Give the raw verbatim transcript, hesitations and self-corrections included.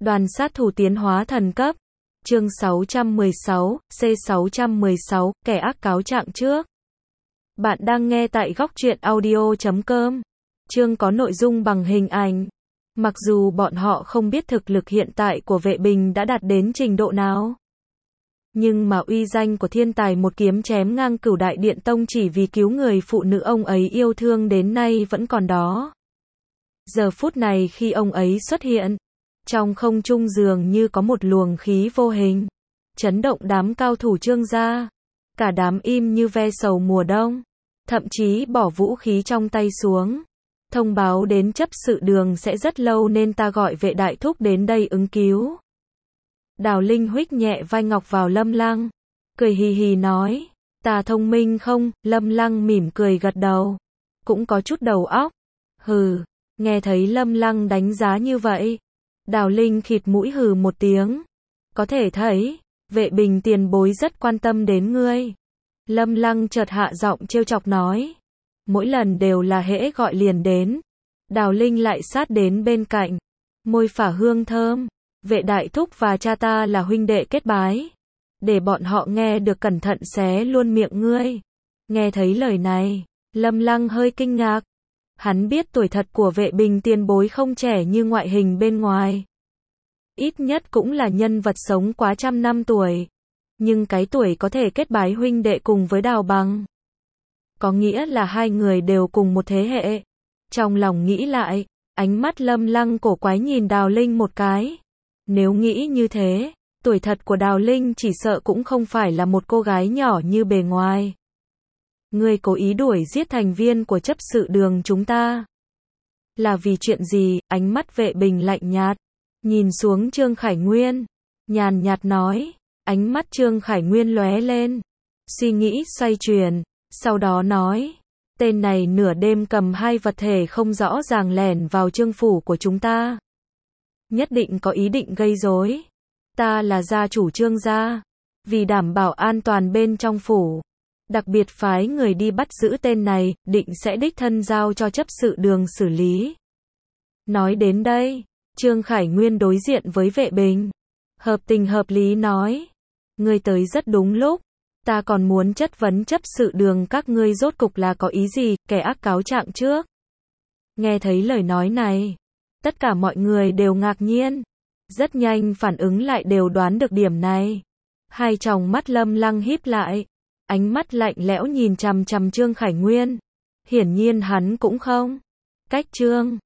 Đoàn sát thủ tiến hóa thần cấp. Chương sáu trăm mười sáu, C sáu trăm mười sáu, kẻ ác cáo trạng trước. Bạn đang nghe tại góc truyện audio chấm com. Chương có nội dung bằng hình ảnh. Mặc dù bọn họ không biết thực lực hiện tại của vệ bình đã đạt đến trình độ nào, nhưng mà uy danh của thiên tài một kiếm chém ngang cửu đại điện tông chỉ vì cứu người phụ nữ ông ấy yêu thương đến nay vẫn còn đó. Giờ phút này khi ông ấy xuất hiện, trong không trung dường như có một luồng khí vô hình, chấn động đám cao thủ Trương gia. Cả đám im như ve sầu mùa đông, thậm chí bỏ vũ khí trong tay xuống. Thông báo đến chấp sự đường sẽ rất lâu nên ta gọi vệ đại thúc đến đây ứng cứu. Đào Linh huých nhẹ vai ngọc vào Lâm Lăng, cười hì hì nói, ta thông minh không? Lâm Lăng mỉm cười gật đầu, cũng có chút đầu óc. Hừ, nghe thấy Lâm Lăng đánh giá như vậy, Đào Linh khịt mũi hừ một tiếng. Có thể thấy, vệ bình tiền bối rất quan tâm đến ngươi. Lâm Lăng chợt hạ giọng trêu chọc nói, mỗi lần đều là hễ gọi liền đến. Đào Linh lại sát đến bên cạnh, môi phả hương thơm. Vệ đại thúc và cha ta là huynh đệ kết bái, để bọn họ nghe được cẩn thận xé luôn miệng ngươi. Nghe thấy lời này, Lâm Lăng hơi kinh ngạc. Hắn biết tuổi thật của vệ bình tiền bối không trẻ như ngoại hình bên ngoài, ít nhất cũng là nhân vật sống quá trăm năm tuổi. Nhưng cái tuổi có thể kết bái huynh đệ cùng với Đào Bằng, có nghĩa là hai người đều cùng một thế hệ. Trong lòng nghĩ lại, ánh mắt Lâm Lăng cổ quái nhìn Đào Linh một cái. Nếu nghĩ như thế, tuổi thật của Đào Linh chỉ sợ cũng không phải là một cô gái nhỏ như bề ngoài. Ngươi cố ý đuổi giết thành viên của chấp sự đường chúng ta, là vì chuyện gì? Ánh mắt vệ bình lạnh nhạt, nhìn xuống Trương Khải Nguyên, nhàn nhạt nói. Ánh mắt Trương Khải Nguyên lóe lên, suy nghĩ xoay chuyển, sau đó nói, tên này nửa đêm cầm hai vật thể không rõ ràng lẻn vào Trương phủ của chúng ta, nhất định có ý định gây rối. Ta là gia chủ Trương gia, vì đảm bảo an toàn bên trong phủ, đặc biệt phái người đi bắt giữ tên này, định sẽ đích thân giao cho chấp sự đường xử lý. Nói đến đây, Trương Khải Nguyên đối diện với vệ bình, hợp tình hợp lý nói, ngươi tới rất đúng lúc, ta còn muốn chất vấn chấp sự đường các ngươi rốt cục là có ý gì, kẻ ác cáo trạng trước. Nghe thấy lời nói này, tất cả mọi người đều ngạc nhiên, rất nhanh phản ứng lại đều đoán được điểm này. Hai tròng mắt Lâm Lăng híp lại, ánh mắt lạnh lẽo nhìn chằm chằm Trương Khải Nguyên. Hiển nhiên hắn cũng không cách Trương